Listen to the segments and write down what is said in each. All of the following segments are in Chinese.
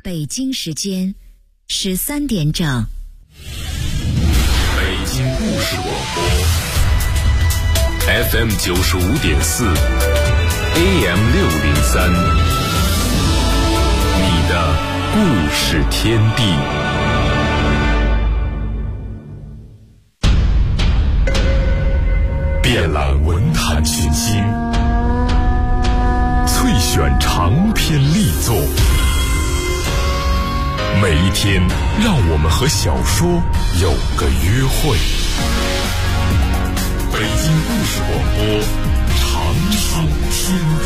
北京时间13点整。 北京故事广播 FM 95.4 AM 603，你的故事天地。遍览文坛群星，萃选长篇力作。每一天，让我们和小说有个约会。北京故事广播，长寿天地。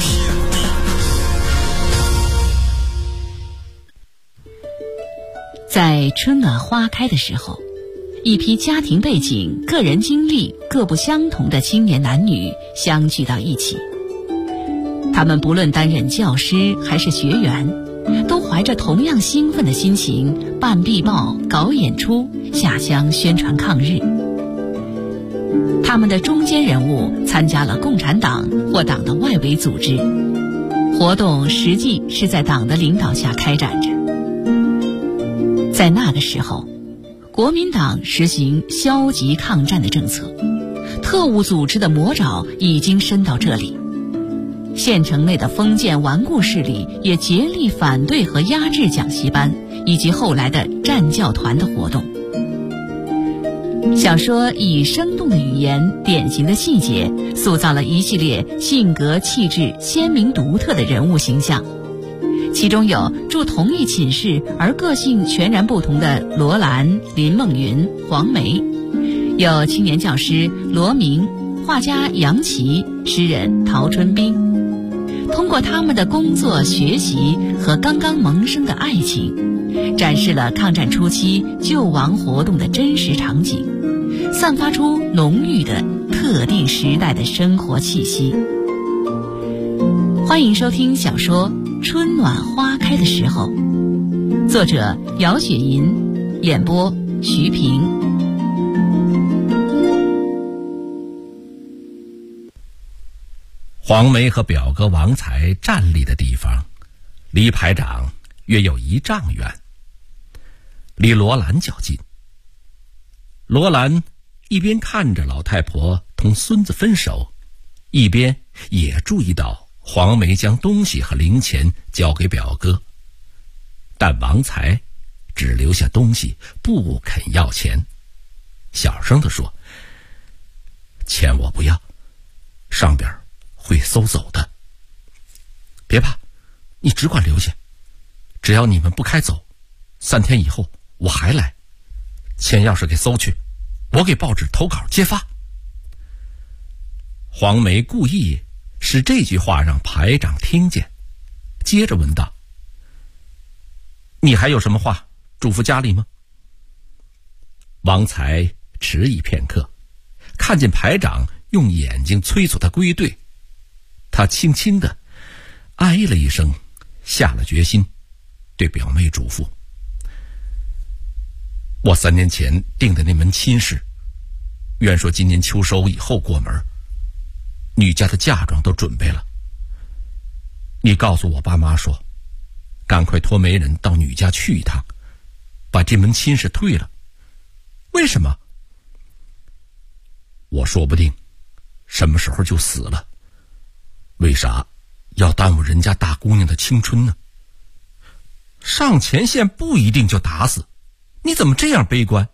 在春暖花开的时候，一批家庭背景、个人经历各不相同的青年男女相聚到一起。他们不论担任教师还是学员，都怀着同样兴奋的心情办壁报、搞演出、下乡宣传抗日。他们的中坚人物参加了共产党或党的外围组织，活动实际是在党的领导下开展着。在那个时候，国民党实行消极抗战的政策，特务组织的魔爪已经伸到这里。县城内的封建顽固势力也竭力反对和压制讲习班以及后来的战教团的活动。小说以生动的语言、典型的细节，塑造了一系列性格气质鲜明独特的人物形象。其中有住同一寝室而个性全然不同的罗兰、林梦云、黄梅，有青年教师罗明、画家杨琦、诗人陶春冰。通过他们的工作、学习和刚刚萌生的爱情，展示了抗战初期救亡活动的真实场景，散发出浓郁的特定时代的生活气息。欢迎收听小说《春暖花开的时候》，作者姚雪银，演播徐平。 黄梅和表哥王才站立的地方，离排长约有1丈远，离罗兰较近。罗兰一边看着老太婆同孙子分手，一边也注意到黄梅将东西和零钱交给表哥，但王才只留下东西，不肯要钱，小声地说：“钱我不要，上边会搜走的。别怕，你只管留下，只要你们不开走，3天以后我还来，钱要是给搜去，我给报纸投稿揭发。”黄梅故意使这句话让排长听见，接着问道：“你还有什么话嘱咐家里吗？”王才迟疑片刻，看见排长用眼睛催促他归队，他轻轻地哎了一声，下了决心，对表妹嘱咐：“我3年前订的那门亲事，原说今年秋收以后过门，女家的嫁妆都准备了。你告诉我爸妈说，赶快托媒人到女家去一趟，把这门亲事退了。为什么？我说不定什么时候就死了，为啥要耽误人家大姑娘的青春呢？上前线不一定就打死，你怎么这样悲观？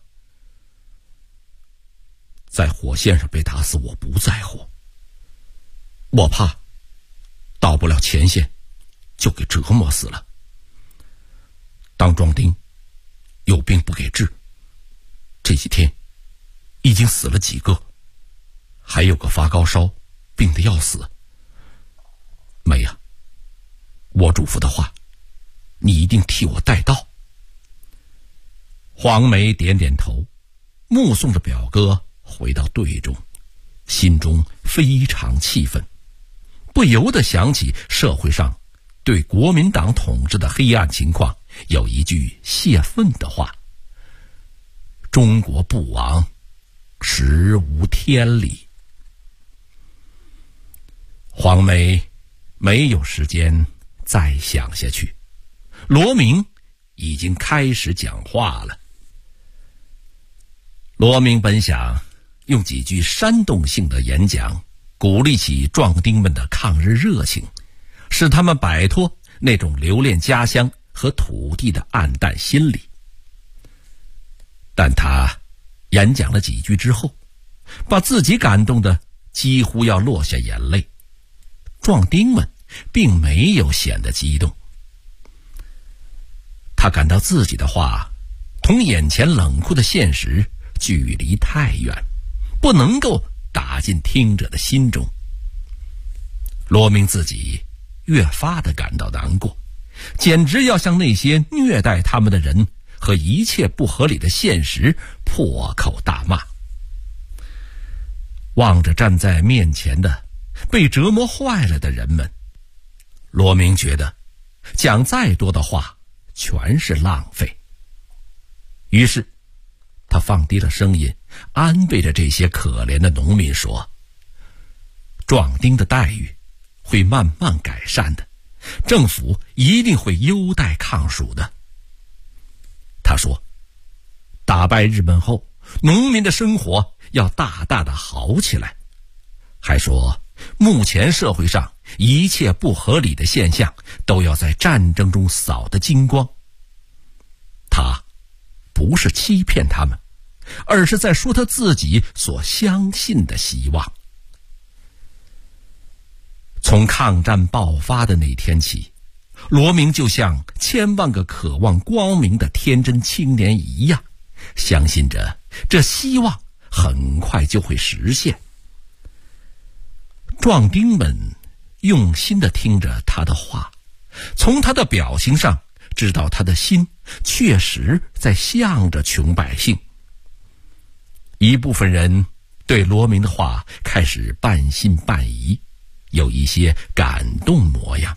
在火线上被打死我不在乎，我怕到不了前线就给折磨死了。当壮丁有病不给治，这几天已经死了几个，还有个发高烧病得要死。梅呀，我嘱咐的话你一定替我带到。黄梅点点头，目送着表哥回到队中，心中非常气愤，不由得想起社会上对国民党统治的黑暗情况有一句泄愤的话：中国不亡，实无天理。黄梅没有时间再想下去，罗明已经开始讲话了。罗明本想用几句煽动性的演讲鼓励起壮丁们的抗日热情，使他们摆脱那种留恋家乡和土地的暗淡心理。但他演讲了几句之后，把自己感动得几乎要落下眼泪。壮丁们并没有显得激动。他感到自己的话同眼前冷酷的现实距离太远，不能够打进听者的心中。罗明自己越发的感到难过，简直要向那些虐待他们的人和一切不合理的现实破口大骂。望着站在面前的被折磨坏了的人们，罗明觉得讲再多的话全是浪费。于是他放低了声音，安慰着这些可怜的农民说，壮丁的待遇会慢慢改善的，政府一定会优待抗蜀的。他说，打败日本后，农民的生活要大大的好起来。还说，目前社会上一切不合理的现象都要在战争中扫得精光。他不是欺骗他们，而是在说他自己所相信的希望。从抗战爆发的那天起，罗明就像千万个渴望光明的天真青年一样，相信着这希望很快就会实现。壮丁们用心地听着他的话，从他的表情上知道他的心确实在向着穷百姓。一部分人对罗明的话开始半信半疑，有一些感动模样。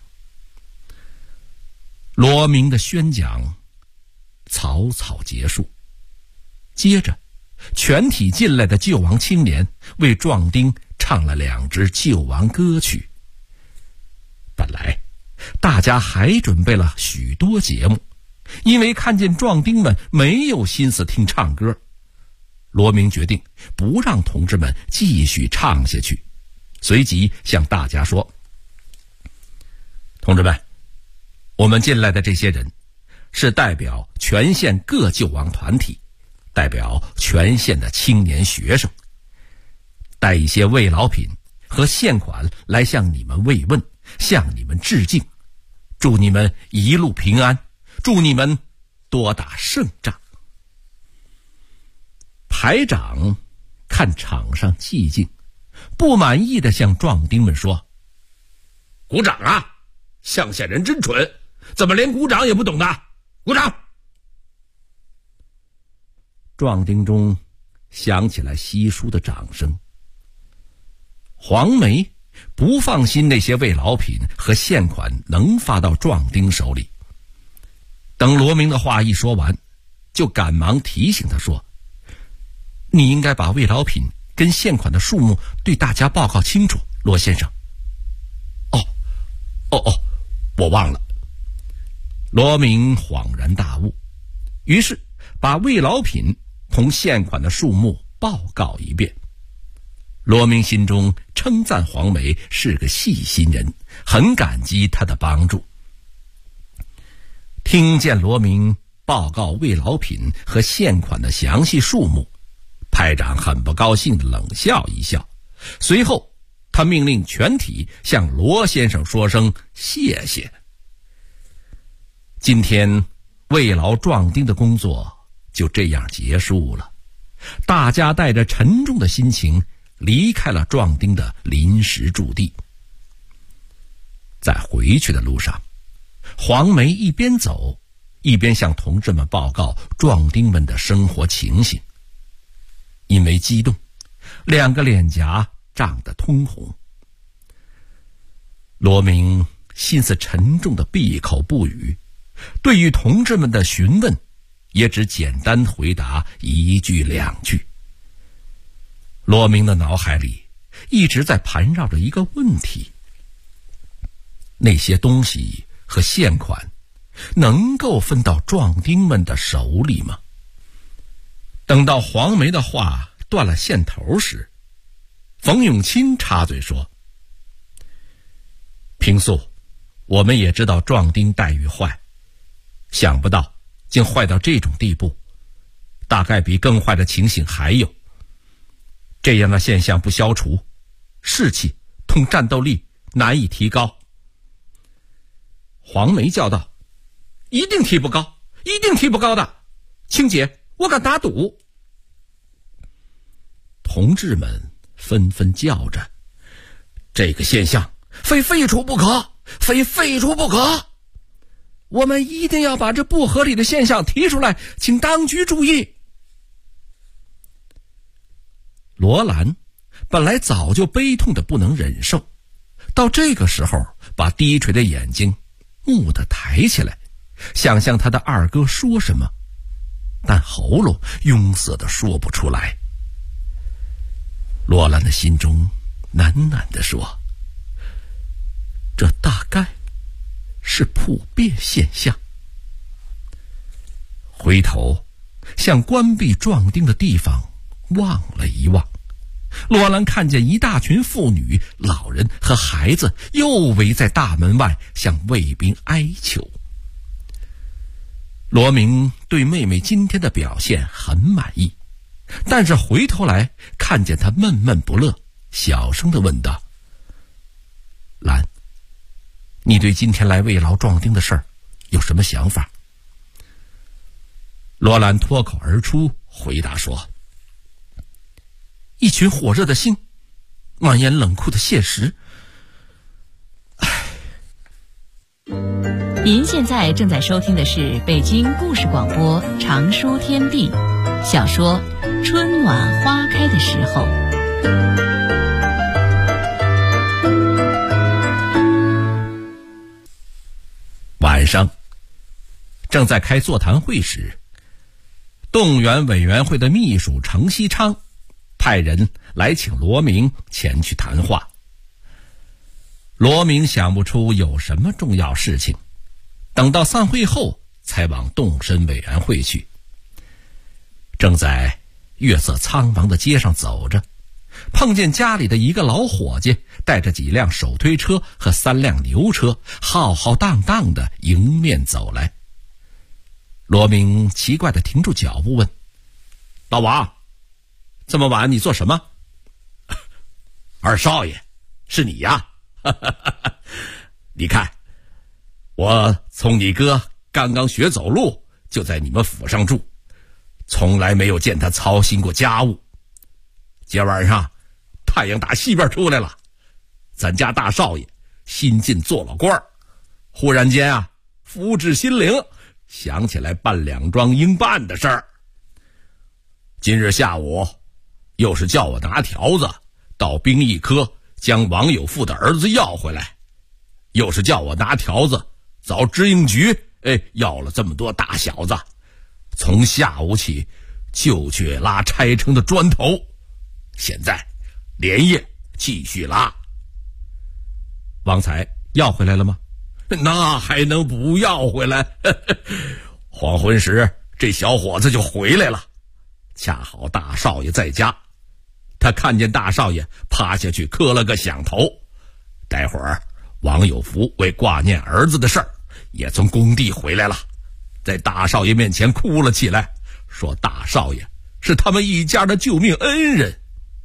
罗明的宣讲草草结束，接着全体进来的救亡青年为壮丁唱了2支救亡歌曲。本来大家还准备了许多节目，因为看见壮丁们没有心思听唱歌，罗明决定不让同志们继续唱下去，随即向大家说，同志们，我们进来的这些人是代表全县各救亡团体，代表全县的青年学生，带一些慰劳品和现款来向你们慰问，向你们致敬，祝你们一路平安，祝你们多打胜仗。排长看场上寂静，不满意地向壮丁们说，鼓掌啊，乡下人真蠢，怎么连鼓掌也不懂的，鼓掌。壮丁中响起来稀疏的掌声。黄梅不放心那些慰劳品和现款能发到壮丁手里，等罗明的话一说完，就赶忙提醒他说，你应该把慰劳品跟现款的数目对大家报告清楚，罗先生。我忘了。罗明恍然大悟，于是把慰劳品同现款的数目报告一遍。罗明心中称赞黄梅是个细心人，很感激他的帮助。听见罗明报告慰劳品和现款的详细数目，排长很不高兴地冷笑一笑，随后他命令全体向罗先生说声谢谢。今天慰劳壮丁的工作就这样结束了，大家带着沉重的心情离开了壮丁的临时驻地。在回去的路上，黄梅一边走一边向同志们报告壮丁们的生活情形。因为激动，2个脸颊涨得通红。罗明心思沉重的闭口不语，对于同志们的询问也只简单回答1句2句。罗明的脑海里一直在盘绕着一个问题，那些东西和现款能够分到壮丁们的手里吗？等到黄梅的话断了线头时，冯永钦插嘴说：平素我们也知道壮丁待遇坏，想不到竟坏到这种地步，大概比更坏的情形还有。这样的现象不消除，士气同战斗力难以提高。黄梅叫道：一定提不高，一定提不高的，青姐，我敢打赌。同志们纷纷叫着：这个现象非废除不可，非废除不可！我们一定要把这不合理的现象提出来，请当局注意。罗兰本来早就悲痛的不能忍受，到这个时候把低垂的眼睛蓦地抬起来，想向他的二哥说什么，但喉咙壅塞的说不出来。罗兰的心中喃喃地说：这大概是普遍现象。回头向关闭壮丁的地方望了一望，罗兰看见一大群妇女、老人和孩子又围在大门外向卫兵哀求。罗明对妹妹今天的表现很满意，但是回头来看见她闷闷不乐，小声地问道：兰，你对今天来慰劳壮丁的事儿有什么想法？罗兰脱口而出回答说：一群火热的心，蔓延冷酷的现实。 您现在正在收听的是北京故事广播长说天地小说《春暖花开的时候》。 晚上正在开座谈会时，动员委员会的秘书程锡昌派人来请罗明前去谈话。罗明想不出有什么重要事情，等到散会后才往动身委员会去。正在月色苍茫的街上走着，碰见家里的一个老伙计带着几辆手推车和3辆牛车浩浩荡荡的迎面走来。罗明奇怪地停住脚步问：老王，这么晚你做什么？二少爷，是你呀？你看，我从你哥刚刚学走路就在你们府上住，从来没有见他操心过家务。今晚上太阳打西边出来了，咱家大少爷新晋做了官，忽然间啊，福至心灵，想起来办2桩应办的事儿。今日下午又是叫我拿条子到兵役科将王有富的儿子要回来，又是叫我拿条子找知应局要了这么多大小子，从下午起就去拉拆成的砖头，现在连夜继续拉。旺财要回来了吗？那还能不要回来？黄昏时这小伙子就回来了，恰好大少爷在家，他看见大少爷趴下去磕了个响头。待会儿王有福为挂念儿子的事儿也从工地回来了，在大少爷面前哭了起来，说大少爷是他们一家的救命恩人。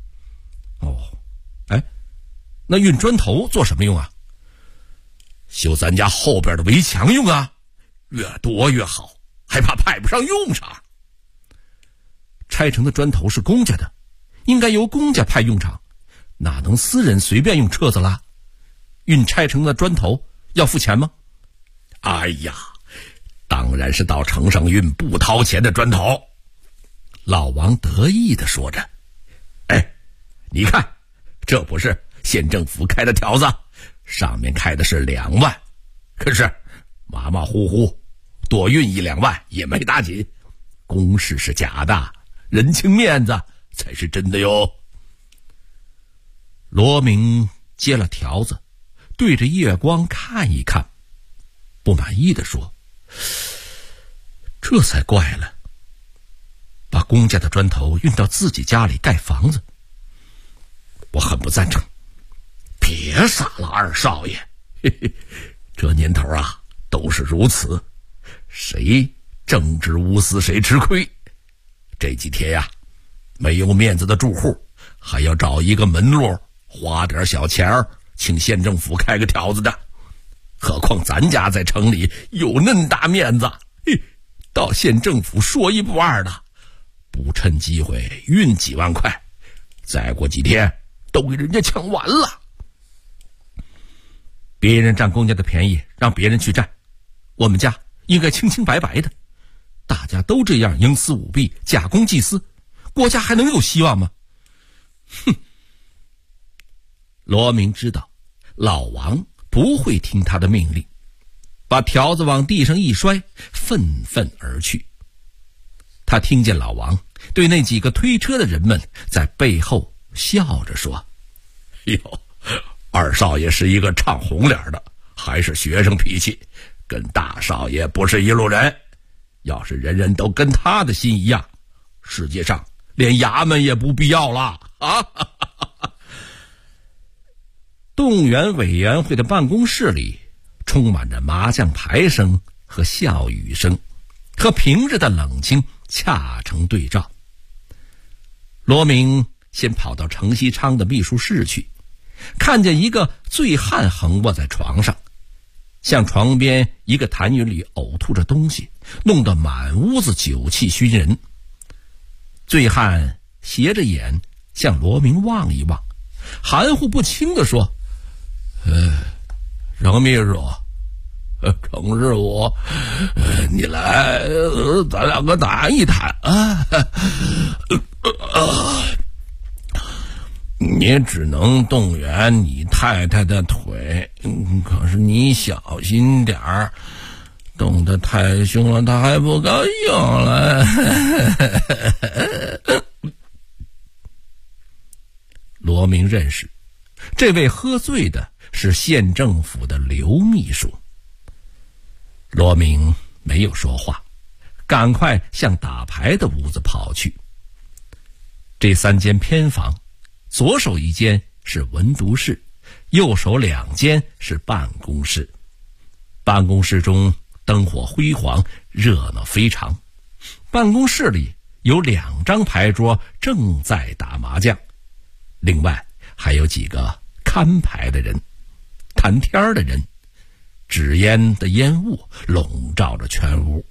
那运砖头做什么用啊？修咱家后边的围墙用啊，越多越好，还怕派不上用场。拆成的砖头是公家的，应该由公家派用场，哪能私人随便用车子拉？运拆成的砖头要付钱吗？哎呀，当然是到城上运不掏钱的砖头。老王得意地说着：你看，这不是县政府开的条子，上面开的是2万，可是马马虎虎多运1-2万也没打紧，公事是假的，人情面子才是真的哟。罗明接了条子，对着月光看一看，不满意地说： 这才怪了，把公家的砖头运到自己家里盖房子，我很不赞成。别傻了，二少爷，嘿嘿，这年头啊，都是如此，谁正直无私谁吃亏。这几天呀，没有面子的住户还要找一个门路，花点小钱儿请县政府开个条子的，何况咱家在城里有恁大面子，到县政府说一不二的，不趁机会运几万块，再过几天都给人家抢完了。别人占公家的便宜让别人去占，我们家应该清清白白的，大家都这样营私舞弊假公济私，国家还能有希望吗？哼！罗明知道老王不会听他的命令，把条子往地上一摔，愤愤而去。他听见老王对那几个推车的人们在背后笑着说：哟，二少爷是一个唱红脸的，还是学生脾气，跟大少爷不是一路人。要是人人都跟他的心一样，世界上连衙门也不必要了啊！动员委员会的办公室里充满着麻将牌声和笑语声，和平日的冷清恰成对照。罗明先跑到程锡昌的秘书室去，看见一个醉汉横卧在床上，向床边一个痰盂里呕吐着东西，弄得满屋子酒气熏人。醉汉斜着眼向罗明望一望，含糊不清地说：程秘书，程师傅，你来，咱两个谈一谈啊。你只能动员你太太的腿，可是你小心点儿，动得太凶了，她还不高兴了。罗明认识这位喝醉的是县政府的刘秘书。罗明没有说话，赶快向打牌的屋子跑去。这3间偏房，左手一间是文读室，右手2间是办公室。办公室中灯火辉煌，热闹非常。办公室里有2张牌桌正在打麻将，另外还有几个看牌的人、谈天的人，纸烟的烟雾笼罩着全屋。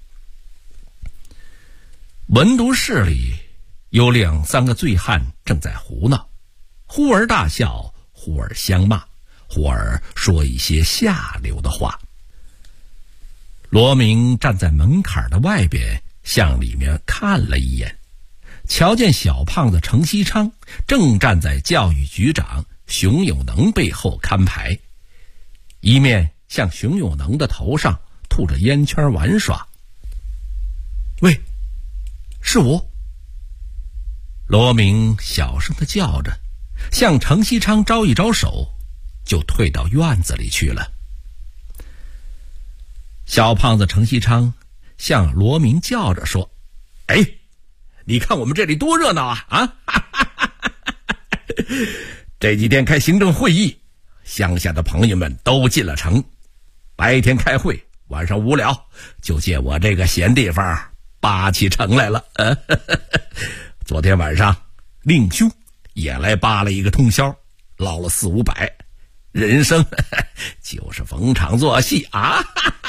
文读室里有2、3个醉汉正在胡闹，忽而大笑，忽而相骂，忽而说一些下流的话。罗明站在门槛的外边，向里面看了一眼，瞧见小胖子程锡昌正站在教育局长熊有能背后看牌，一面向熊有能的头上吐着烟圈玩耍。喂，是我。罗明小声地叫着，向程锡昌招一招手，就退到院子里去了。小胖子程锡昌向罗明叫着说：哎，你看我们这里多热闹啊！这几天开行政会议，乡下的朋友们都进了城，白天开会，晚上无聊，就借我这个闲地方扒起城来了。昨天晚上令兄也来扒了一个通宵，捞了400-500，人生就是逢场作戏啊！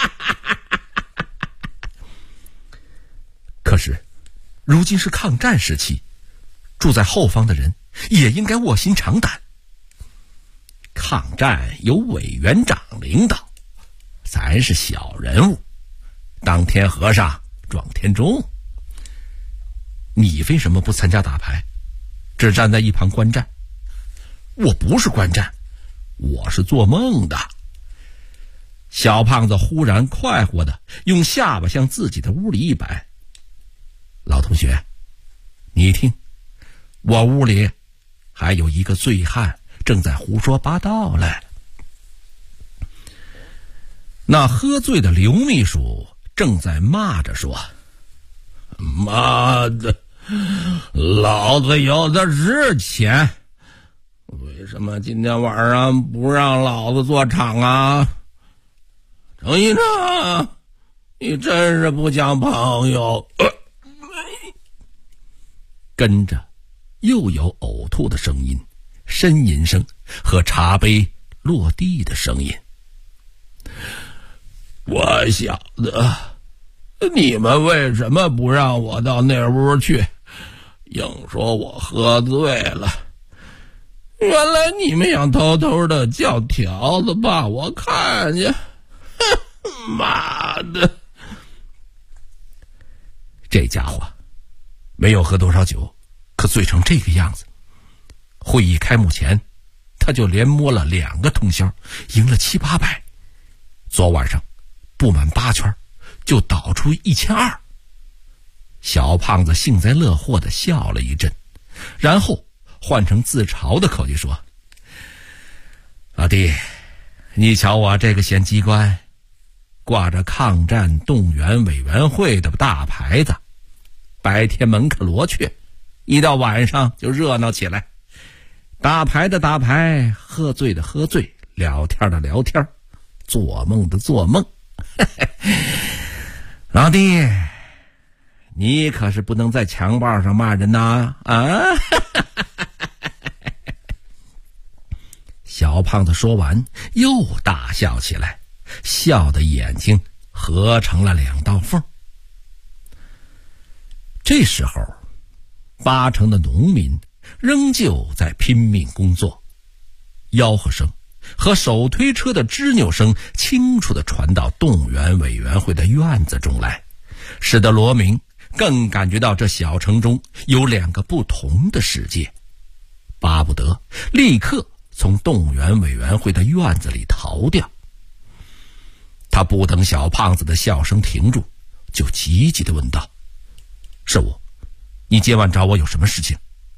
可是如今是抗战时期，住在后方的人也应该卧薪尝胆。抗战由委员长领导，咱是小人物，当天和尚撞天钟。你为什么不参加打牌，只站在一旁观战？我不是观战，我是做梦的。小胖子忽然快活的用下巴向自己的屋里一摆。老同学，你听，我屋里还有一个醉汉正在胡说八道嘞。那喝醉的刘秘书正在骂着说： 妈的，老子有的是钱，为什么今天晚上不让老子做场啊？程医生，你真是不讲朋友。跟着又有呕吐的声音、呻吟声和茶杯落地的声音。我晓得你们为什么不让我到那屋去，硬说我喝醉了。原来你们想偷偷的叫条子把我看见。妈的，这家伙没有喝多少酒，可醉成这个样子。会议开幕前他就连摸了2个通宵，赢了700-800。昨晚上不满8圈就倒出1200。小胖子幸灾乐祸地笑了一阵，然后换成自嘲的口气说：老弟，你瞧我这个闲机关，挂着抗战动员委员会的大牌子，白天门可罗雀，一到晚上就热闹起来。打牌的打牌，喝醉的喝醉，聊天的聊天，做梦的做梦。老弟，你可是不能在墙报上骂人呐！啊！小胖子说完又大笑起来，笑的眼睛合成了2道缝。这时候80%的农民仍旧在拼命工作，吆喝声和手推车的吱扭声清楚地传到动员委员会的院子中来，使得罗明更感觉到这小城中有2个不同的世界，巴不得立刻从动员委员会的院子里逃掉。他不等小胖子的笑声停住，就急急地问道：是我，你今晚找我有什么事情？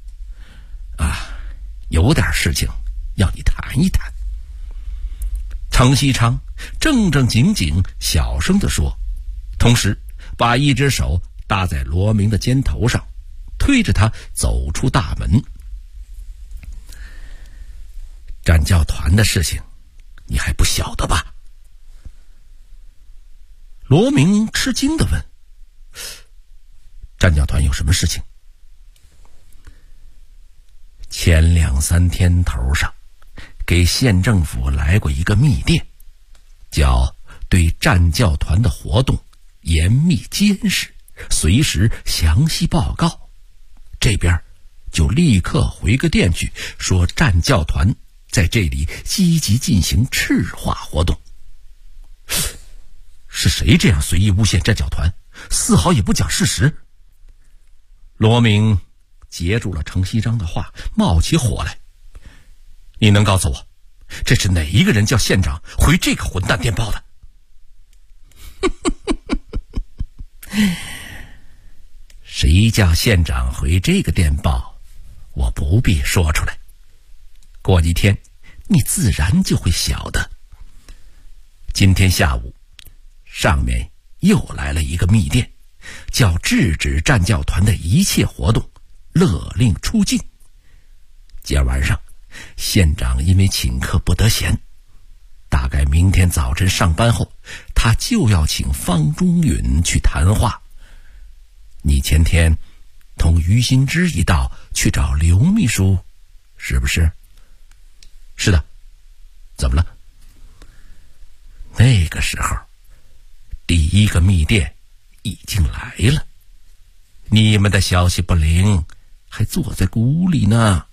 有点事情要你谈一谈。程锡昌正正经经小声地说，同时把一只手搭在罗明的肩头上，推着他走出大门。战教团的事情你还不晓得吧？罗明吃惊地问：战教团有什么事情？前2、3天头上给县政府来过一个密电，叫对战教团的活动严密监视，随时详细报告。这边就立刻回个电去，说战教团在这里积极进行赤化活动。是谁这样随意诬陷战教团，丝毫也不讲事实？罗明截住了程锡章的话，冒起火来：你能告诉我，这是哪一个人叫县长回这个混蛋电报的？谁叫县长回这个电报，我不必说出来，过几天你自然就会晓得。今天下午上面又来了一个密电，叫制止战教团的一切活动，勒令出境。今晚上县长因为请客不得闲，大概明天早晨上班后，他就要请方中允去谈话。你前天同于新之一道去找刘秘书，是不是？是的。怎么了？那个时候第一个密电已经来了，你们的消息不灵，还坐在鼓里呢。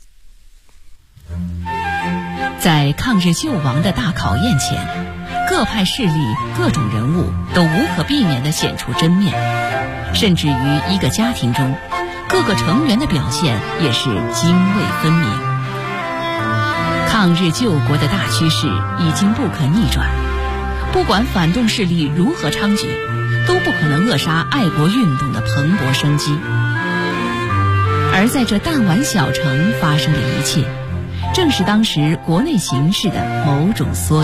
在抗日救亡的大考验前，各派势力、各种人物都无可避免地显出真面，甚至于一个家庭中，各个成员的表现也是泾渭分明。抗日救国的大趋势已经不可逆转，不管反动势力如何猖獗，都不可能扼杀爱国运动的蓬勃生机。而在这弹丸小城发生的一切，正是当时国内形势的某种缩影。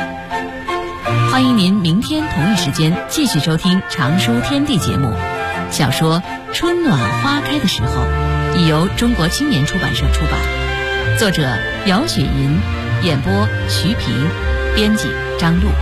欢迎您明天同一时间继续收听《常书天地》节目， 小说《春暖花开的时候》已由中国青年出版社出版，作者姚雪银，演播徐平，编辑张璐。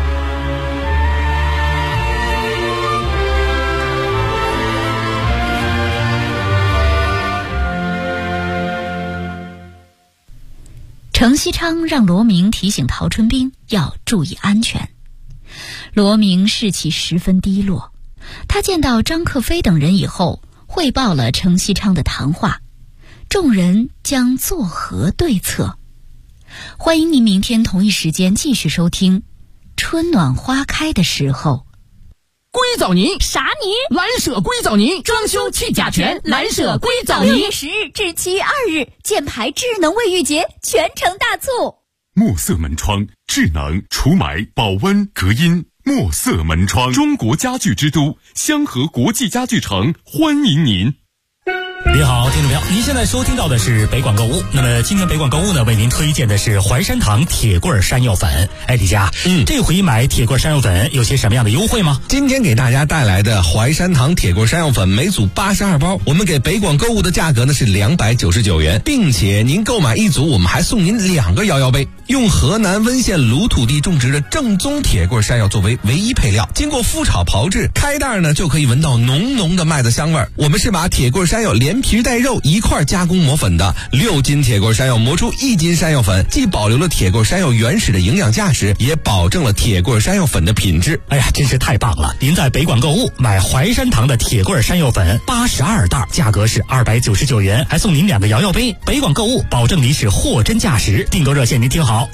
程锡昌让罗明提醒陶春冰要注意安全。罗明士气十分低落，他见到张克飞等人以后，汇报了程锡昌的谈话，众人将作何对策？欢迎您明天同一时间继续收听《春暖花开的时候》。 硅藻泥啥泥？ 蓝舍硅藻泥，装修去甲醛，蓝舍硅藻泥。 6月10日至7月2日，箭牌智能卫浴节全城大促。 墨色门窗，智能除霾、保温、隔音。墨色门窗，中国家具之都香河国际家具城欢迎您。 您好，听众朋友，您现在收听到的是北广购物。那么今天北广购物呢，为您推荐的是淮山堂铁棍山药粉。哎，李佳，这回买铁棍山药粉有些什么样的优惠吗？ 今天给大家带来的淮山堂铁棍山药粉每组82包，我们给北广购物的价格呢是299元，并且您购买一组，我们还送您2个摇摇杯。用河南温县鲁土地种植的正宗铁棍山药作为唯一配料，经过麸炒炮制，开袋呢就可以闻到浓浓的麦子香味。我们是把铁棍山药连皮带肉一块加工磨粉的，6斤铁棍山药磨出1斤山药粉，既保留了铁棍山药原始的营养价值，也保证了铁棍山药粉的品质。 哎呀，真是太棒了！您在北广购物买淮山堂的铁棍山药粉82袋，价格是299元，还送您2个摇摇杯。北广购物保证您是货真价实。订购热线您听好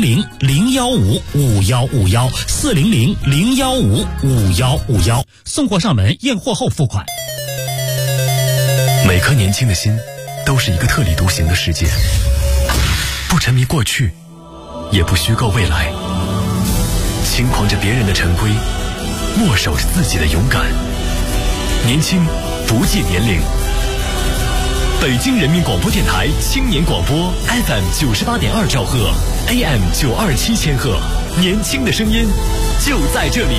，400-015-5151，400-015-5151，送货上门，验货后付款。 每颗年轻的心都是一个特立独行的世界，不沉迷过去，也不虚构未来，轻狂着别人的陈规，握手着自己的勇敢。年轻不计年龄。北京人民广播电台青年广播 FM 98.2兆赫 AM 927千赫，年轻的声音就在这里。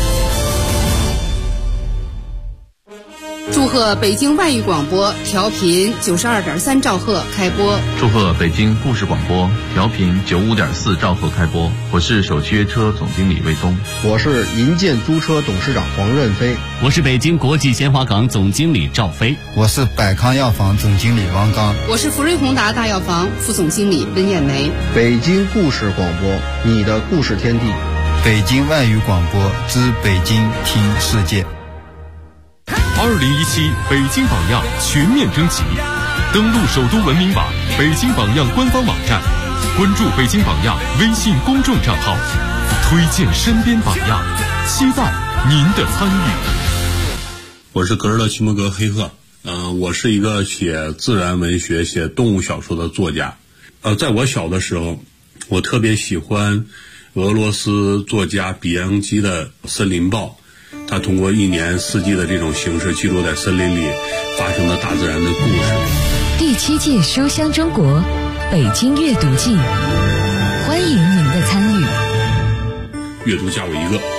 祝贺北京外语广播调频92.3兆赫开播。 祝贺北京故事广播调频95.4兆赫开播。我是手机约车总经理魏东。 我是银建租车董事长黄润飞。 我是北京国际鲜花港总经理赵飞。 我是百康药房总经理王刚。 我是福瑞宏达大药房副总经理温艳梅。 北京故事广播，你的故事天地。 北京外语广播之北京听世界。 2017北京榜样全面征集，登录首都文明网、北京榜样官方网站，关注北京榜样微信公众账号，推荐身边榜样，期待您的参与。 我是格尔勒·齐摩格黑赫，我是一个写自然文学、写动物小说的作家。在我小的时候，我特别喜欢俄罗斯作家比昂基的《森林报》。他通过1年4季的这种形式，记录在森林里发生的大自然的故事。 第7届书香中国北京阅读季，欢迎您的参与。 阅读加我一个。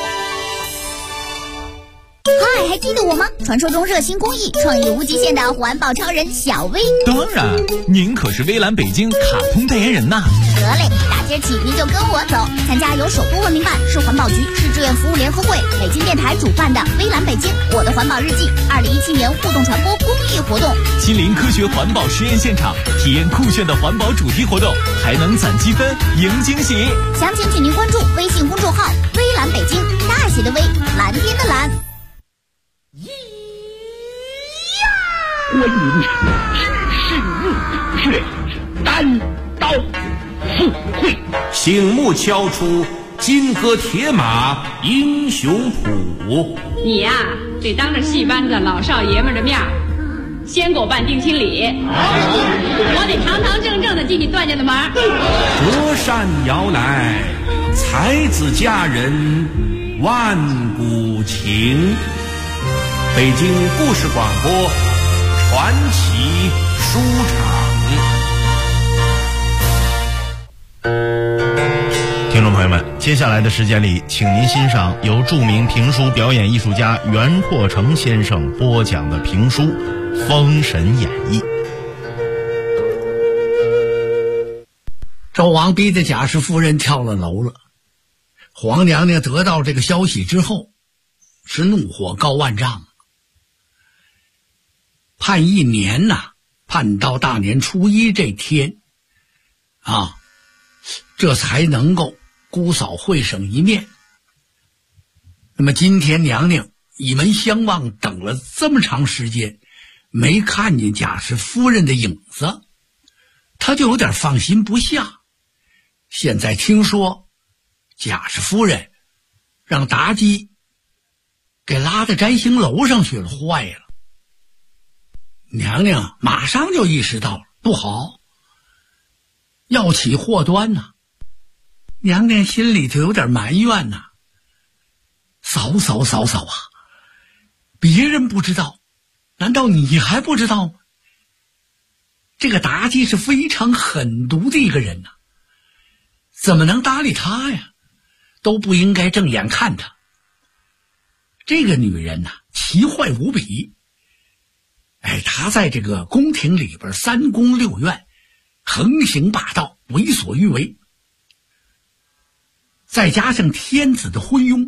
嗨，还记得我吗？传说中热心公益、创意无极限的环保超人小薇。 当然，您可是微蓝北京卡通代言人呐。 得嘞，大街起你就跟我走，参加由首都文明办、市环保局、市志愿服务联合会、北京电台主办的微蓝北京我的环保日记2017年互动传播公益活动， 亲临科学环保实验现场，体验酷炫的环保主题活动，还能攒积分赢惊喜。 详情请您关注微信公众号微蓝北京，大写的微，蓝天的蓝。 我以世日血单刀赴会， 醒目敲出金戈铁马英雄谱。 你呀，得当着戏班子老少爷们的面，先给我办定亲礼，我得堂堂正正的进你段家的门。 隔山摇来，才子佳人万古情。北京故事广播传奇书场。 听众朋友们， 接下来的时间里，请您欣赏由著名评书表演艺术家袁拓成先生播讲的评书《封神演义》。 纣王逼着贾氏夫人跳了楼了。皇娘娘得到这个消息之后，是怒火高万丈，判1年呐，判到大年初一这天啊，这才能够姑嫂会省一面。那么今天娘娘以门相望，等了这么长时间，没看见贾氏夫人的影子，她就有点放心不下。现在听说贾氏夫人让妲己给拉到摘星楼上去了，坏了。娘娘马上就意识到了不好，要起祸端呐。娘娘心里头有点埋怨呐，嫂啊，别人不知道，难道你还不知道吗？这个妲己是非常狠毒的一个人呐，怎么能搭理她呀？都不应该正眼看她。这个女人呐，奇坏无比。她在这个宫廷里边3宫6院横行霸道，为所欲为，再加上天子的昏庸，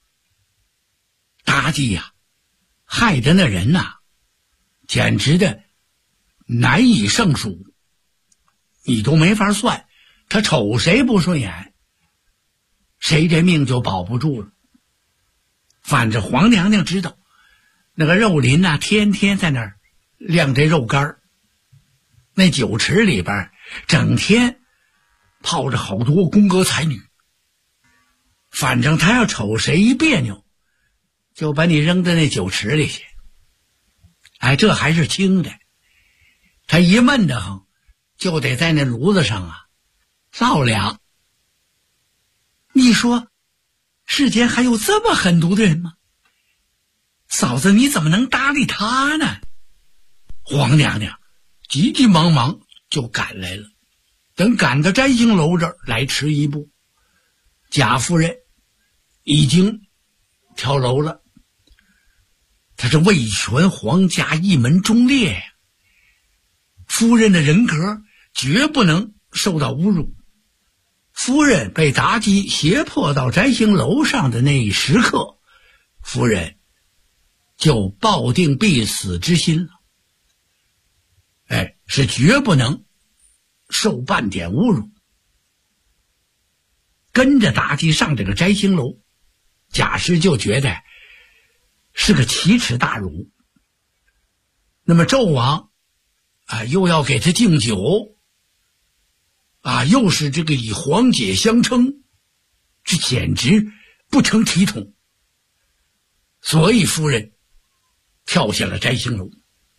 妲己呀，害得那人呐，简直的难以胜数，你都没法算，他瞅谁不顺眼，谁这命就保不住了。反正皇娘娘知道，那个肉林呐，天天在那儿晾这肉干，那酒池里边整天泡着好多宫歌才女，反正他要瞅谁一别扭，就把你扔到那酒池里去。这还是轻的，他一闷得慌，就得在那炉子上啊照亮。你说世间还有这么狠毒的人吗？嫂子，你怎么能搭理他呢？皇娘娘急急忙忙就赶来了。等赶到摘星楼这儿来迟一步，贾夫人已经跳楼了。她是位权皇家一门忠烈呀，夫人的人格绝不能受到侮辱。夫人被妲己胁迫到摘星楼上的那一时刻，夫人就抱定必死之心了。是绝不能受半点侮辱。跟着妲己上这个摘星楼，贾氏就觉得是个奇耻大辱。那么纣王又要给他敬酒又是这个以皇姐相称，这简直不成体统。所以夫人跳下了摘星楼。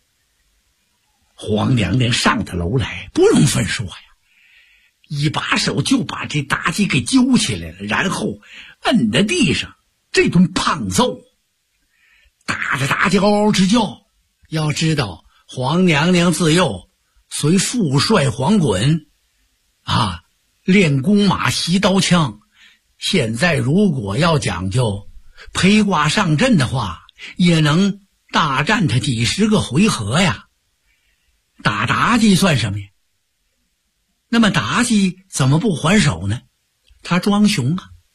皇娘娘上他楼来不容分说呀，一把手就把这妲己给揪起来了，然后摁在地上，这顿胖揍，打着妲己嗷嗷直叫。要知道皇娘娘自幼随父帅黄衮练弓马习刀枪，现在如果要讲究披挂上阵的话，也能大战他几10个回合呀。打妲己算什么呀？那么妲己怎么不还手呢？他装熊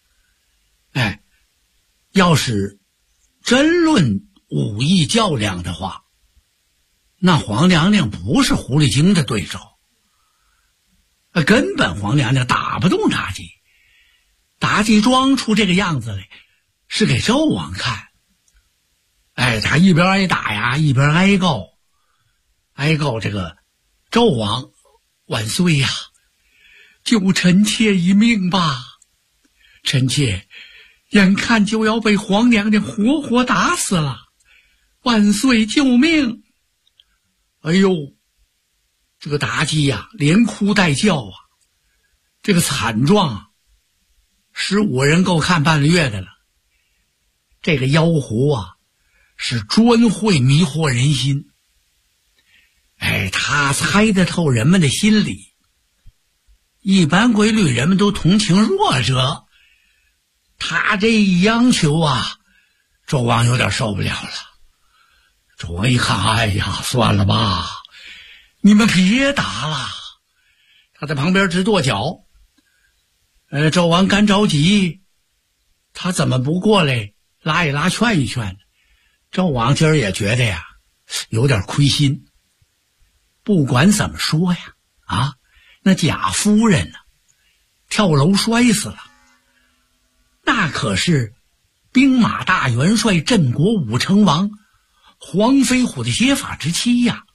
要是真论武艺较量的话，那皇娘娘不是狐狸精的对手，根本皇娘娘打不动妲己。妲己装出这个样子来是给纣王看，他一边挨打呀，一边哀告这个纣王万岁呀，救臣妾一命吧，臣妾眼看就要被皇娘娘活活打死了，万岁救命！这个妲己呀，连哭带叫这个惨状15人够看半个月的了。这个妖狐是专会迷惑人心，他猜得透人们的心理。一般规律，人们都同情弱者， 他这一央求啊，纣王有点受不了了。纣王一看，哎呀，算了吧，你们别打了。他在旁边直跺脚。纣王干着急，他怎么不过来拉一拉劝一劝呢？纣王今儿也觉得呀有点亏心。不管怎么说呀，那贾夫人呢跳楼摔死了，那可是兵马大元帅镇国武成王黄飞虎的结发之妻呀。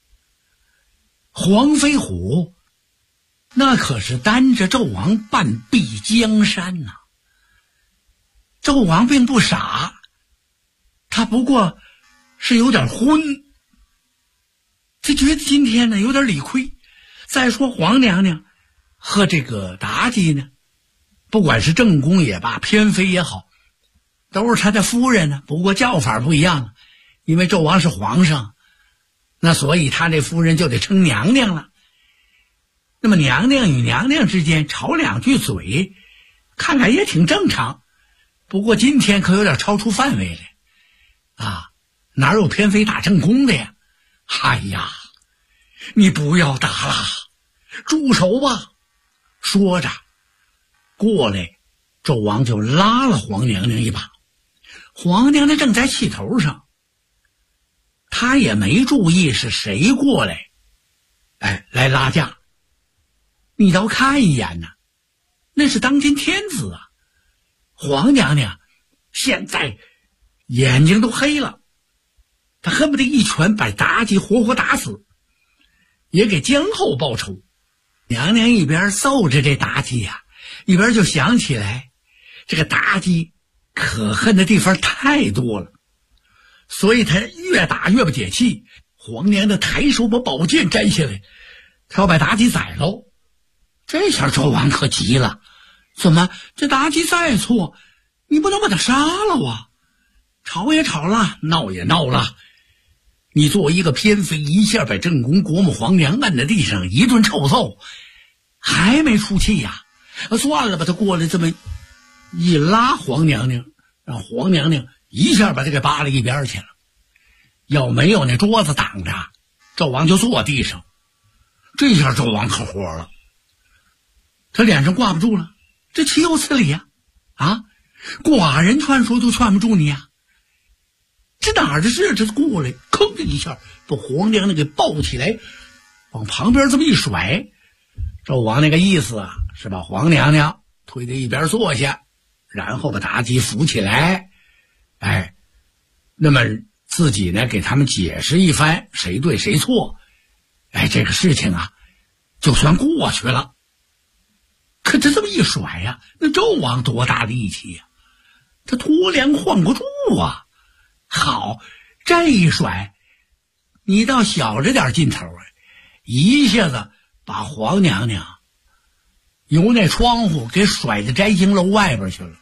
黄飞虎那可是担着纣王半壁江山呐。纣王并不傻，他不过是有点昏，他觉得今天呢有点理亏。再说皇娘娘和这个妲己呢，不管是正宫也罢，偏妃也好，都是他的夫人呢，不过叫法不一样了。因为纣王是皇上，那所以他这夫人就得称娘娘了。那么娘娘与娘娘之间吵两句嘴，看看也挺正常。不过今天可有点超出范围了哪有偏妃打正宫的呀？哎呀，你不要打了，住手吧。说着过来，纣王就拉了皇娘娘一把。皇娘娘正在气头上，她也没注意是谁过来来拉架。你倒看一眼呢，那是当今天子啊。皇娘娘现在眼睛都黑了，她恨不得一拳把妲己活活打死，也给姜后报仇。娘娘一边揍着这妲己呀，一边就想起来这个妲己可恨的地方太多了，所以她越打越不解气。皇娘的抬手把宝剑摘下来，她要把妲己宰喽。这下纣王可急了，怎么这妲己再错，你不能把她杀了啊？吵也吵了，闹也闹了，你作为一个偏妃，一下把正宫国母皇娘按在地上一顿臭揍，还没出气呀？算了吧，他过来这么一拉皇娘娘，让皇娘娘一下把他给扒了一边去了。要没有那桌子挡着，纣王就坐地上。这下纣王可火了，他脸上挂不住了，这岂有此理呀！寡人劝说都劝不住你呀！这哪儿的事？这过来吭的一下把皇娘娘给抱起来，往旁边这么一甩。纣王那个意思啊，是把皇娘娘推到一边坐下，然后把妲己扶起来，那么自己呢给他们解释一番谁对谁错，这个事情啊就算过去了。可他这么一甩呀，那纣王多大力气呀，他脱粮换不住啊。好，这一甩你倒小着点劲头一下子把皇娘娘由那窗户给甩到摘星楼外边去了。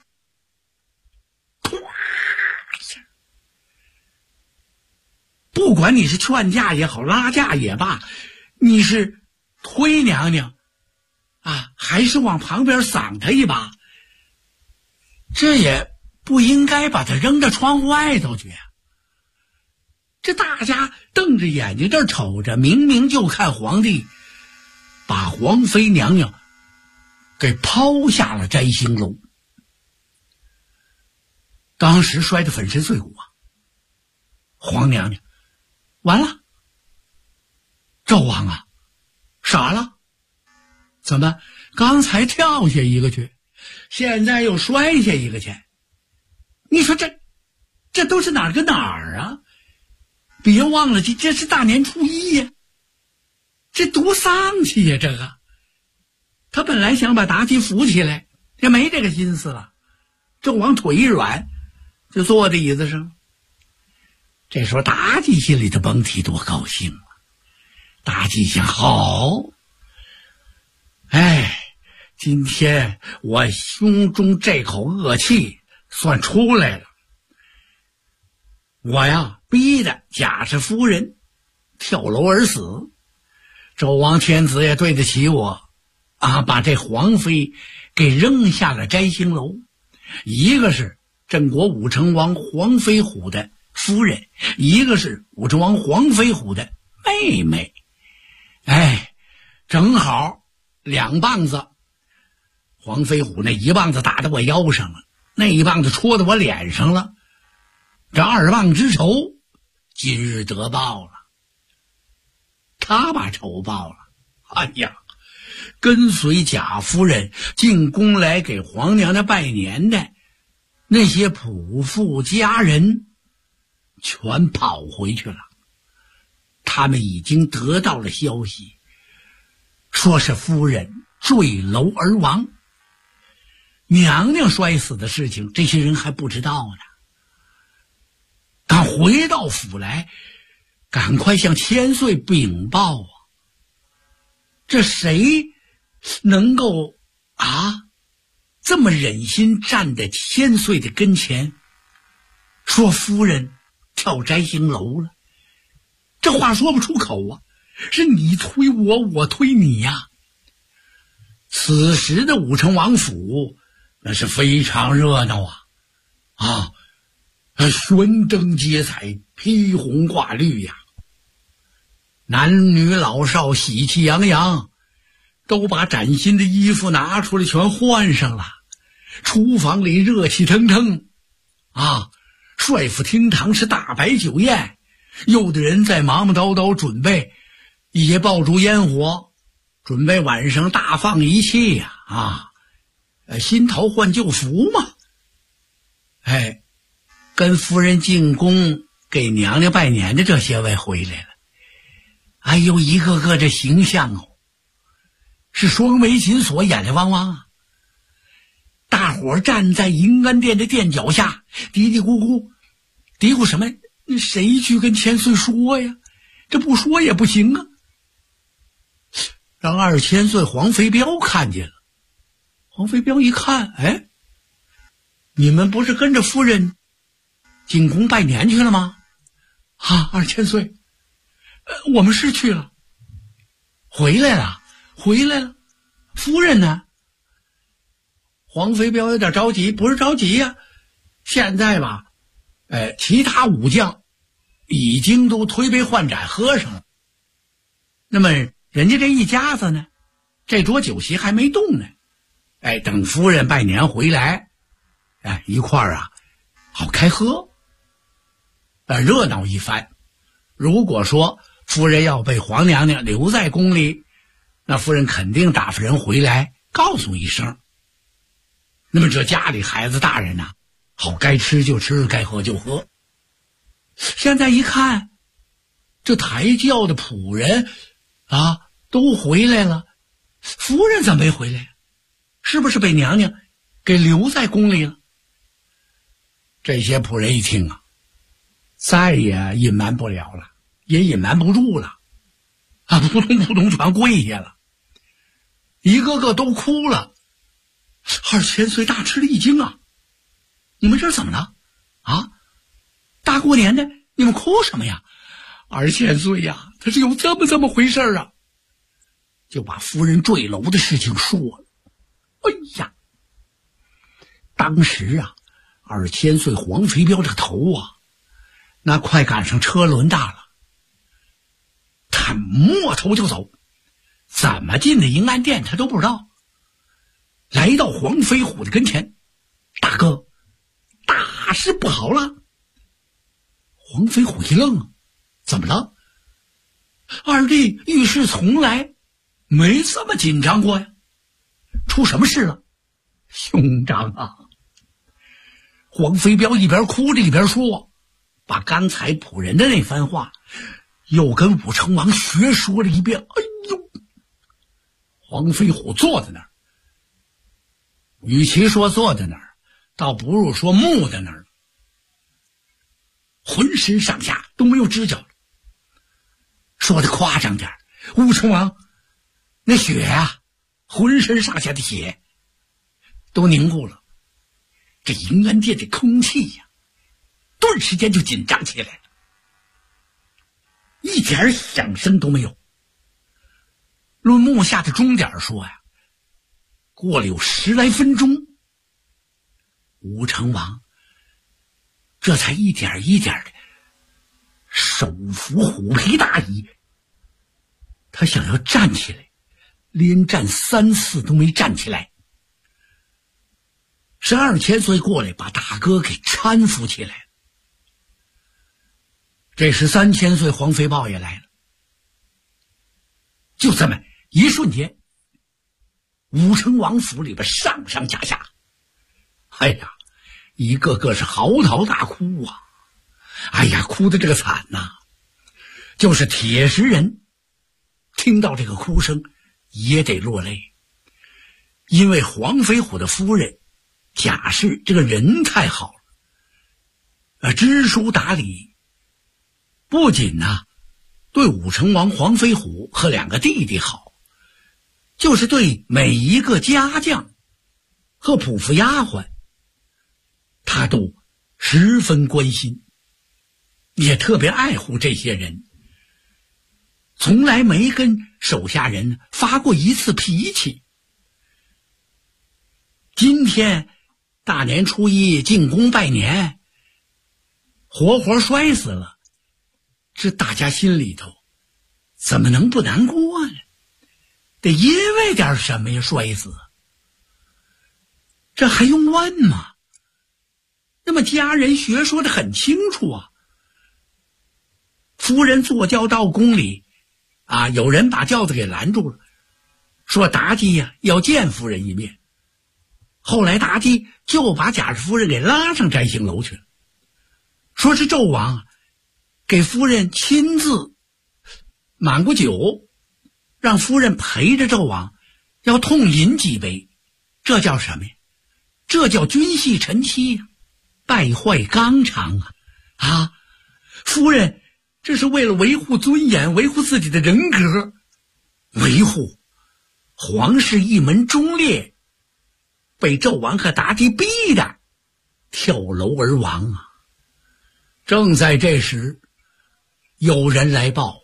不管你是劝架也好，拉架也罢，你是推娘娘还是往旁边搡她一把，这也不应该把她扔到窗户外头去。这大家瞪着眼睛这瞅着，明明就看皇帝把皇妃娘娘给抛下了摘星楼，当时摔得粉身碎骨皇娘娘完了。纣王傻了，怎么刚才跳下一个去，现在又摔下一个去？你说这都是哪儿跟哪儿啊？别忘了这是大年初一呀，这多丧气呀！这个他本来想把妲己扶起来，也没这个心思了。纣王腿一软就坐在椅子上。这时候妲己心里头甭提多高兴了。妲己想，好，今天我胸中这口恶气算出来了。我呀逼得贾氏夫人跳楼而死，纣王天子也对得起我把这皇妃给扔下了摘星楼， 一个是镇国武成王黄飞虎的夫人，一个是武成王黄飞虎的妹妹。正好2棒子。黄飞虎那1棒子打到我腰上了，那1棒子戳到我脸上了，这2棒之仇今日得报了。他把仇报了。跟随贾夫人进宫来给皇娘娘拜年的那些仆妇家人全跑回去了。他们已经得到了消息，说是夫人坠楼而亡，娘娘摔死的事情这些人还不知道呢。赶回到府来，赶快向千岁禀报啊！这谁能够这么忍心站在千岁的跟前，说夫人跳摘星楼了？这话说不出口啊，是你推我，我推你呀。此时的武成王府那是非常热闹悬灯结彩，披红挂绿呀，男女老少喜气洋洋，都把崭新的衣服拿出来全换上了。厨房里热气腾腾帅府厅堂是大摆酒宴，有的人在忙忙叨叨准备一些爆竹烟火，准备晚上大放一气新桃换旧符嘛。跟夫人进宫给娘娘拜年的这些位回来了，一个个这形象是双眉紧锁，眼泪汪汪大伙站在银安殿的殿脚下，嘀嘀咕咕嘀咕什么？谁去跟千岁说呀？这不说也不行啊。让2千岁黄飞彪看见了。黄飞彪一看，你们不是跟着夫人进宫拜年去了吗？2千岁，我们是去了，回来了。夫人呢？黄飞彪有点着急，不是着急呀，现在吧，其他武将已经都推杯换盏喝上了，那么人家这一家子呢，这桌酒席还没动呢，等夫人拜年回来，一块儿好开喝，热闹一番。如果说夫人要被皇娘娘留在宫里，那夫人肯定打发人回来告诉一声。那么这家里孩子大人好该吃就吃，该喝就喝。现在一看，这抬轿的仆人都回来了，夫人怎么没回来？是不是被娘娘给留在宫里了？这些仆人一听再也隐瞒不了了，也隐瞒不住了扑通扑通全跪下了，一个个都哭了。2千岁大吃了一惊你们这怎么了大过年的你们哭什么呀？2千岁他是有这么回事就把夫人坠楼的事情说了。当时2千岁黄飞彪这个头那快赶上车轮大了，他摸头就走，怎么进的银安殿他都不知道。来到黄飞虎的跟前，大哥，大事不好了。黄飞虎一愣怎么了？二弟遇事从来没这么紧张过呀，出什么事了？兄长黄飞彪一边哭着一边说，把刚才仆人的那番话又跟武成王学说了一遍。黄飞虎坐在那儿，与其说坐在那儿，倒不如说木在那儿，浑身上下都没有指甲了。说的夸张点，武成王那血浑身上下的血都凝固了，这银安殿的空气顿时间就紧张起来了，一点响声都没有。论木下的钟点说过了有10来分钟， 武成王这才一点一点的手扶虎皮大椅，他想要站起来，连站3次都没站起来。12千岁过来把大哥给搀扶起来了。这时3千岁黄飞豹也来了。就这么一瞬间，武成王府里边上上下下，哎呀，一个个是嚎啕大哭啊！哎呀，哭的这个惨呐，就是铁石人听到这个哭声也得落泪，因为黄飞虎的夫人贾氏这个人太好了，知书达理，不仅对武成王黄飞虎和2个弟弟好，就是对每一个家将和仆妇丫鬟，他都十分关心，也特别爱护这些人，从来没跟手下人发过一次脾气。今天大年初一进宫拜年，活活摔死了，这大家心里头怎么能不难过呢？得因为点什么呀摔死？这还用问吗？那么家人学说的很清楚啊。夫人坐轿到宫里有人把轿子给拦住了，说妲己要见夫人一面。后来妲己就把贾氏夫人给拉上摘星楼去了，说是纣王给夫人亲自满过酒，让夫人陪着纣王要痛饮几杯，这叫什么呀？这叫君系臣妻呀，败坏纲常夫人这是为了维护尊严，维护自己的人格，维护皇室一门忠烈，被纣王和妲己逼的跳楼而亡啊！正在这时，有人来报，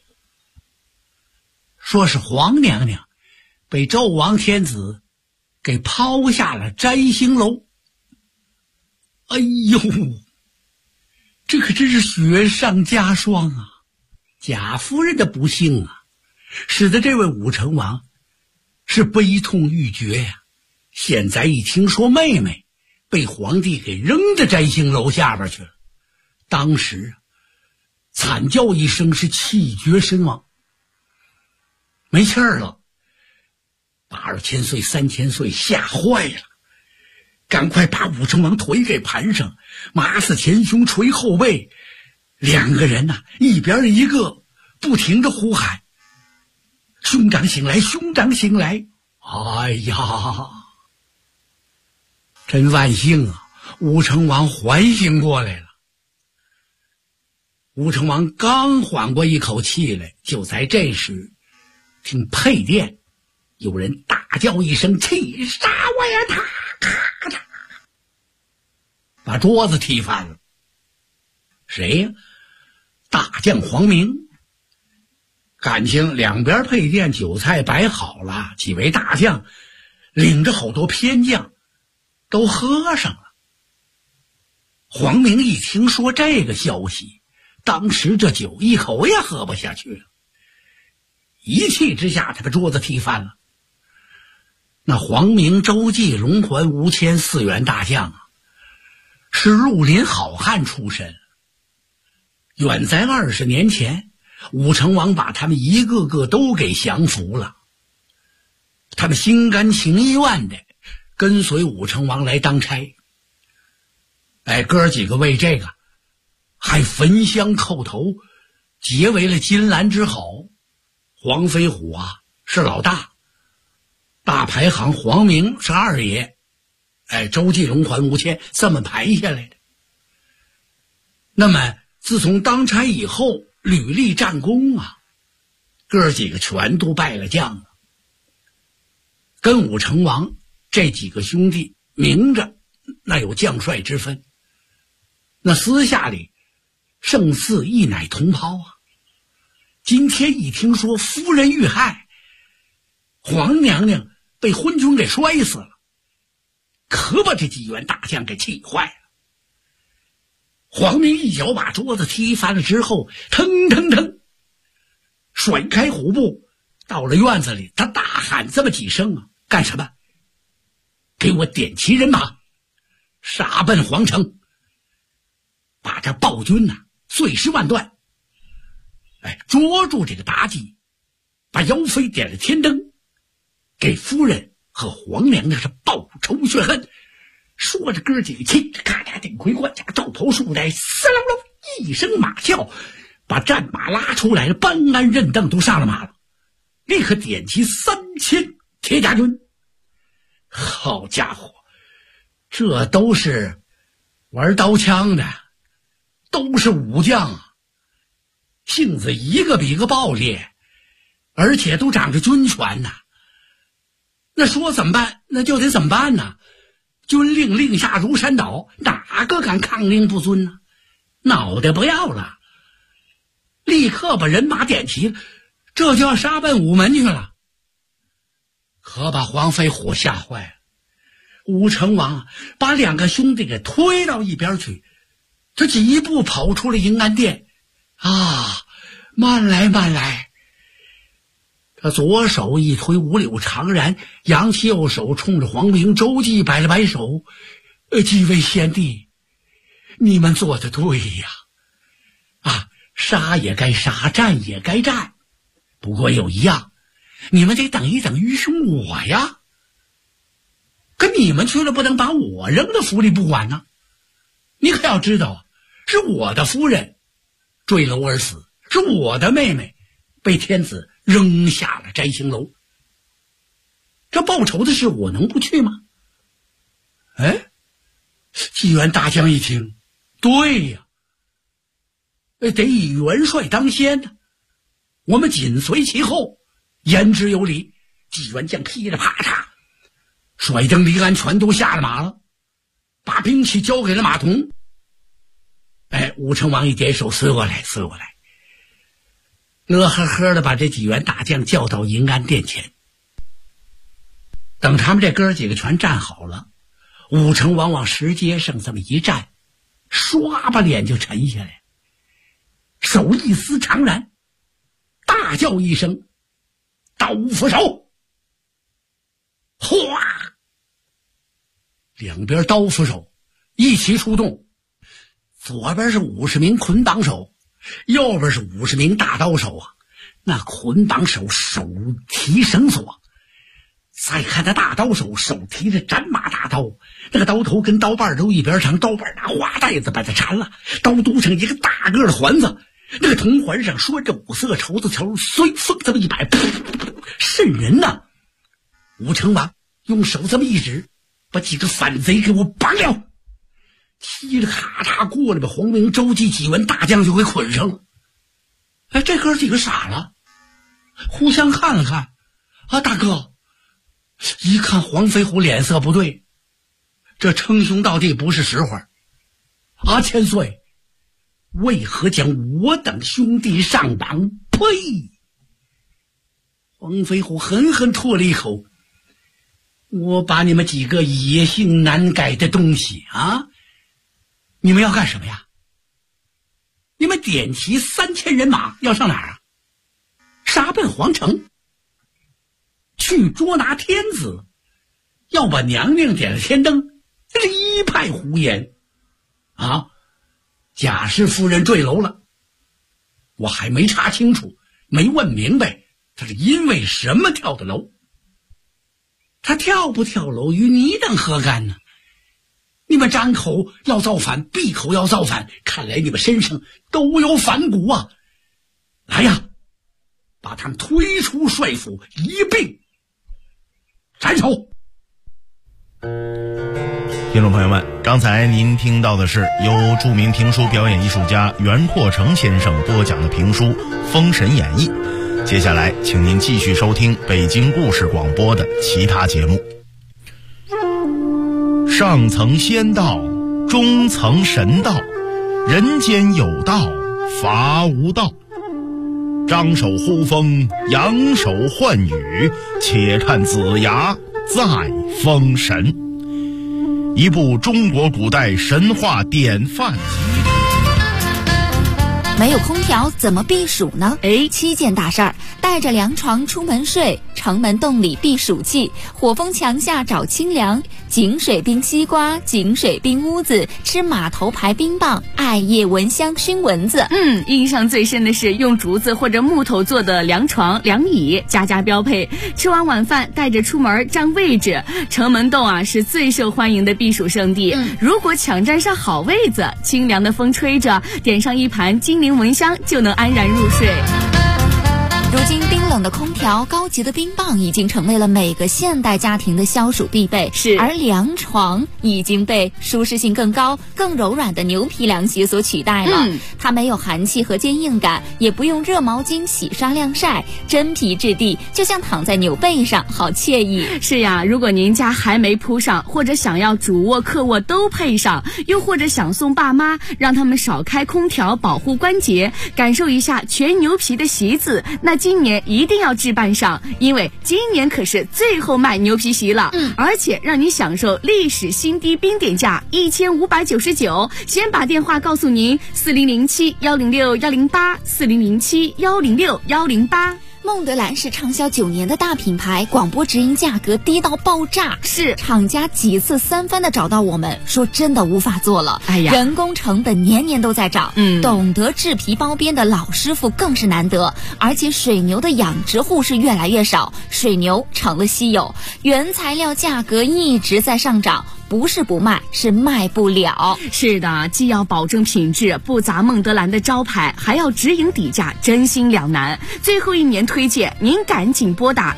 说是皇娘娘被纣王天子给抛下了摘星楼。哎呦，这可真是雪上加霜啊！贾夫人的不幸使得这位武成王是悲痛欲绝呀。现在一听说妹妹被皇帝给扔到摘星楼下边去了，当时惨叫一声，是气绝身亡，没气儿了。8千岁、3千岁吓坏了，赶快把武成王腿给盘上，马死前胸，捶后背。2个人一边一个不停地呼喊：兄长醒来，兄长醒来！哎呀，真万幸啊，武成王缓醒过来了。武成王刚缓过一口气来，就在这时听配殿有人大叫一声：气杀我呀！他咔嚓把桌子踢翻了。谁呀？大将黄明。感情两边配殿酒菜摆好了，几位大将领着好多偏将都喝上了。黄明一听说这个消息，当时这酒一口也喝不下去了，一气之下他把桌子踢翻了。那黄明、周济、龙环、吴谦4员大将是绿林好汉出身，远在20年前，武成王把他们一个个都给降服了，他们心甘情愿的跟随武成王来当差。哥几个为这个还焚香叩头，结为了金兰之好。黄飞虎是老大，大排行黄明是2爷，周济、龙环、吴谦这么排下来的。那么自从当差以后，屡立战功哥几个全都败了将了，跟武成王这几个兄弟明着那有将帅之分，那私下里胜似一乃同胞今天一听说夫人遇害，皇娘娘被昏君给摔死了， 可把这纪元大将给气坏了。黄明一脚把桌子踢翻了之后，腾腾腾甩开虎步，到了院子里，他大喊这么几声啊，干什么？给我点齐人马，杀奔皇城，把这暴君呐碎尸万段。捉住这个妲己，把妖妃点了天灯，给夫人和皇娘那是报仇雪恨。说着哥几个气着咔嚓顶盔冠甲罩头束带，嘶溜溜一声马叫，把战马拉出来了，班安任邓都上了马了，立刻点齐3000铁甲军。好家伙，这都是玩刀枪的，都是武将啊，性子一个比一个暴烈，而且都长着军权呐。那说怎么办，那就得怎么办呢？军令令下如山倒，哪个敢抗令不遵呢？脑袋不要了，立刻把人马点齐了，这就要杀奔午门去了。可把黄飞虎吓坏了。武成王把2个兄弟给推到一边去，他几步跑出了迎安殿。慢来慢来。他左手一推五柳长髯，扬起右手冲着黄明、周济摆了摆手，几位先帝，你们做的对呀，杀也该杀，战也该战，不过有一样，你们得等一等愚兄我呀。可你们去了不能把我扔到府里不管呢。你可要知道，是我的夫人坠楼而死，是我的妹妹被天子扔下了摘星楼，这报仇的事我能不去吗？纪元大将一听，对呀，得以元帅当先呢，我们紧随其后，言之有理。纪元将噼里啪嚓甩灯离鞍，全都下了马了，把兵器交给了马童。武成王一点手，撕过来，乐呵呵的把这纪元大将叫到迎安殿前。等他们这哥几个全站好了，武成王往石阶上这么一站，唰把脸就沉下来，手一撕长髯，大叫一声：“刀斧手！”哗，2边刀斧手一齐出动，左边是50名捆绑手，右边是50名大刀手啊。那捆绑手手提绳索，再看那大刀手手提着斩马大刀，那个刀头跟刀把都一边长，刀把拿花带子把它缠了，刀督上一个大个的环子，那个铜环上拴着5色绸子球，随风这么一摆，瘆人呐。武成王用手这么一指，把几个反贼给我绑了，嘁哩咔嚓过来把黄明、周济、纪元大将就给捆上了。这哥几个傻了，互相看了看，大哥，一看黄飞虎脸色不对，这称兄道弟不是实话。千岁，为何将我等兄弟上绑？呸！黄飞虎狠狠唾了一口，我把你们几个野性难改的东西你们要干什么呀？你们点齐3000人马要上哪儿啊？杀奔皇城，去捉拿天子，要把娘娘点了天灯，这是一派胡言贾氏夫人坠楼了，我还没查清楚，没问明白她是因为什么跳的楼。她跳不跳楼与你等何干呢？你们张口要造反，闭口要造反，看来你们身上都有反骨啊！来呀，把他们推出帅府，一并斩首。 听众朋友们，刚才您听到的是由著名评书表演艺术家袁阔成先生播讲的评书《封神演义》。接下来请您继续收听北京故事广播的其他节目。上层仙道，中层神道，人间有道，法无道。张手呼风，扬手唤雨，且看子牙再封神。 一部中国古代神话典范集。 没有空调怎么避暑呢？7件大事儿：带着凉床出门睡，城门洞里避暑气，火风墙下找清凉，井水冰西瓜，井水冰屋子，吃码头牌冰棒，艾叶蚊香熏蚊子。 印象最深的是用竹子或者木头做的凉床、凉椅，家家标配。吃完晚饭带着出门占位置，城门洞啊是最受欢迎的避暑胜地。如果抢占上好位子，清凉的风吹着，点上一盘金陵蚊香就能安然入睡。 如今冰冷的空调、高级的冰棒已经成为了每个现代家庭的消暑必备，而凉床已经被舒适性更高、更柔软的牛皮凉席所取代了。它没有寒气和坚硬感，也不用热毛巾洗刷晾晒，真皮质地，就像躺在牛背上，好惬意。 是呀，如果您家还没铺上，或者想要主卧、客卧都配上，又或者想送爸妈，让他们少开空调，保护关节，感受一下全牛皮的席子，那今年一定要置办上，因为今年可是最后卖牛皮席了，而且让你享受历史新低冰点价1599。先把电话告诉您：4007-106-108，4007-106-108。 孟德兰是畅销9年的大品牌，广播直营价格低到爆炸， 是厂家几次3番的找到我们，说真的无法做了。人工成本年年都在涨，懂得制皮包边的老师傅更是难得，而且水牛的养殖户是越来越少，水牛成了稀有，原材料价格一直在上涨。不是不卖，是卖不了。 是的，既要保证品质，不砸孟德兰的招牌，还要直营底价，真心两难。最后一年推荐，您赶紧拨打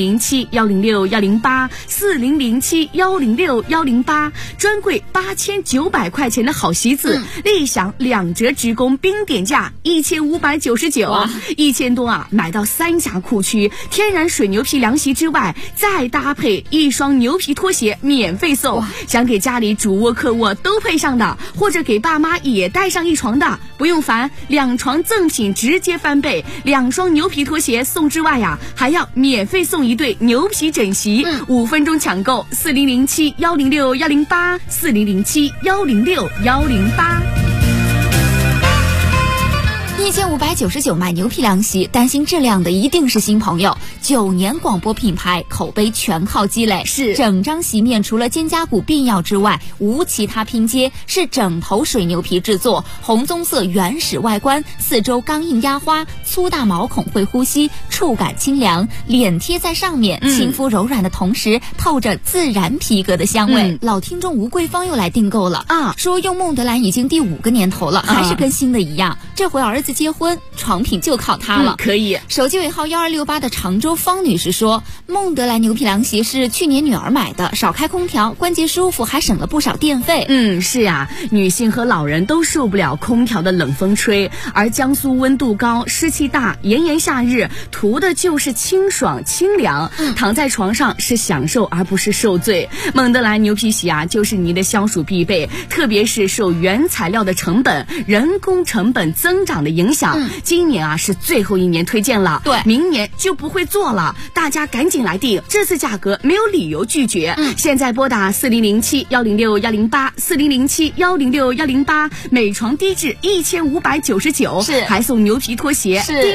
4007-106-108，4007-106-108，专柜8900块钱的好席子，立享2折直供冰点价1599，1000多啊，买到3家库区天然水牛皮凉席之外，再搭配1双牛皮拖鞋免费送。想给家里主卧客卧都配上的，或者给爸妈也带上一床的，不用烦，2床赠品直接翻倍，2双牛皮拖鞋送之外呀，还要免费送1对牛皮枕席，5分钟抢购，4007-106-108，4007-106-108。1599买牛皮凉席，担心质量的一定是新朋友。9年广播品牌，口碑全靠积累。是整张席面除了肩胛骨必要之外，无其他拼接，是整头水牛皮制作，红棕色原始外观，四周钢印压花，粗大毛孔会呼吸，触感清凉，脸贴在上面，亲肤柔软的同时透着自然皮革的香味。老听众吴桂芳又来订购了啊，说用孟德兰已经第5个年头了，还是跟新的一样。这回儿子结婚，床品就靠它了。可以。手机尾号1268的常州方女士说，孟德兰牛皮凉席是去年女儿买的，少开空调，关节舒服，还省了不少电费。是啊，女性和老人都受不了空调的冷风吹，而江苏温度高，湿气大，炎炎夏日，图的就是清爽清凉，躺在床上是享受而不是受罪。孟德兰牛皮席啊，就是您的消暑必备，特别是受原材料的成本、人工成本增长的影响，今年啊是最后一年推荐了，对，明年就不会做了，大家赶紧来订，这次价格没有理由拒绝。现在拨打4007-106-108，4007-106-108，每床低至1599，是还送牛皮拖鞋。是。